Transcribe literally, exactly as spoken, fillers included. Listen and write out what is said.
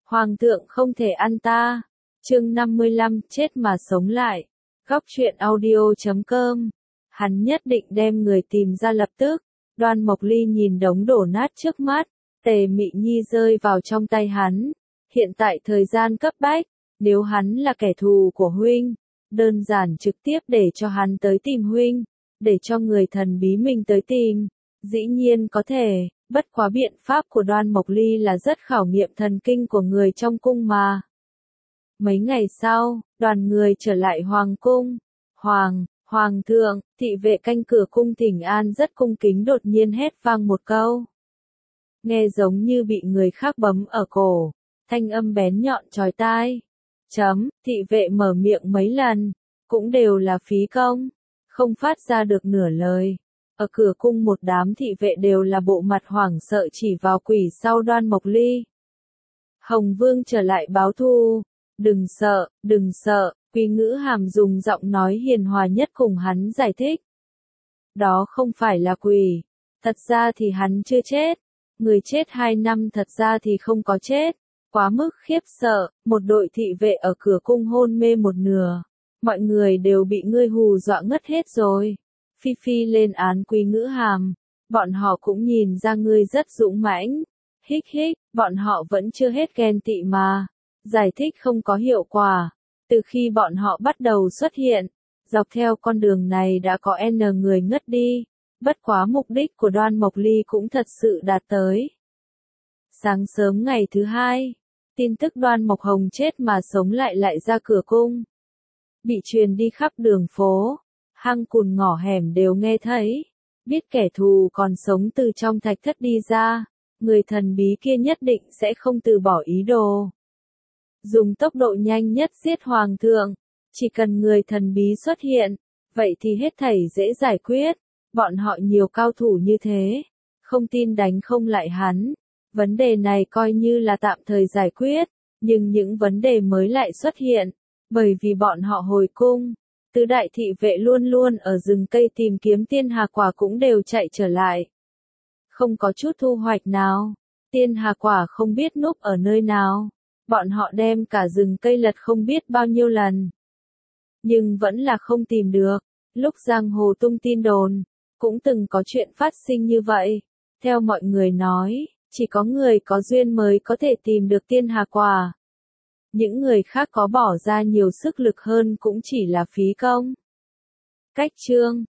Hoàng thượng không thể ăn ta. Chương năm mươi lăm, chết mà sống lại. Góc truyện audio chấm com. Hắn nhất định đem người tìm ra lập tức. Đoan Mộc Ly nhìn đống đổ nát trước mắt, Tề Mị Nhi rơi vào trong tay hắn. Hiện tại thời gian cấp bách, nếu hắn là kẻ thù của huynh, đơn giản trực tiếp để cho hắn tới tìm huynh, để cho người thần bí mình tới tìm. Dĩ nhiên có thể, bất quá biện pháp của Đoan Mộc Ly là rất khảo nghiệm thần kinh của người trong cung mà. Mấy ngày sau, đoàn người trở lại hoàng cung. Hoàng, hoàng thượng, thị vệ canh cửa cung thỉnh an rất cung kính đột nhiên hét vang một câu. Nghe giống như bị người khác bấm ở cổ, thanh âm bén nhọn chói tai. Chấm, thị vệ mở miệng mấy lần, cũng đều là phí công, không phát ra được nửa lời. Ở cửa cung một đám thị vệ đều là bộ mặt hoảng sợ chỉ vào quỷ sau Đoan Mộc Ly. Hồng Vương trở lại báo thù. Đừng sợ, đừng sợ, Quý Ngữ Hàm dùng giọng nói hiền hòa nhất cùng hắn giải thích. Đó không phải là quỷ. Thật ra thì hắn chưa chết. Người chết hai năm thật ra thì không có chết. Quá mức khiếp sợ, một đội thị vệ ở cửa cung hôn mê một nửa. Mọi người đều bị ngươi hù dọa ngất hết rồi. Phi Phi lên án Quý Ngữ Hàm. Bọn họ cũng nhìn ra ngươi rất dũng mãnh. Hích hích, bọn họ vẫn chưa hết ghen tị mà. Giải thích không có hiệu quả. Từ khi bọn họ bắt đầu xuất hiện, dọc theo con đường này đã có N người ngất đi. Bất quá mục đích của Đoan Mộc Ly cũng thật sự đạt tới. Sáng sớm ngày thứ hai, tin tức Đoan Mộc Hồng chết mà sống lại lại ra cửa cung. Bị truyền đi khắp đường phố, hang cùn ngõ hẻm đều nghe thấy. Biết kẻ thù còn sống từ trong thạch thất đi ra, người thần bí kia nhất định sẽ không từ bỏ ý đồ. Dùng tốc độ nhanh nhất giết hoàng thượng, chỉ cần người thần bí xuất hiện, vậy thì hết thảy dễ giải quyết. Bọn họ nhiều cao thủ như thế, không tin đánh không lại hắn. Vấn đề này coi như là tạm thời giải quyết, nhưng những vấn đề mới lại xuất hiện, bởi vì bọn họ hồi cung. Tứ đại thị vệ luôn luôn ở rừng cây tìm kiếm tiên hà quả cũng đều chạy trở lại. Không có chút thu hoạch nào, tiên hà quả không biết núp ở nơi nào. Bọn họ đem cả rừng cây lật không biết bao nhiêu lần. Nhưng vẫn là không tìm được. Lúc giang hồ tung tin đồn, cũng từng có chuyện phát sinh như vậy. Theo mọi người nói, chỉ có người có duyên mới có thể tìm được tiên hà quả. Những người khác có bỏ ra nhiều sức lực hơn cũng chỉ là phí công. Cách chương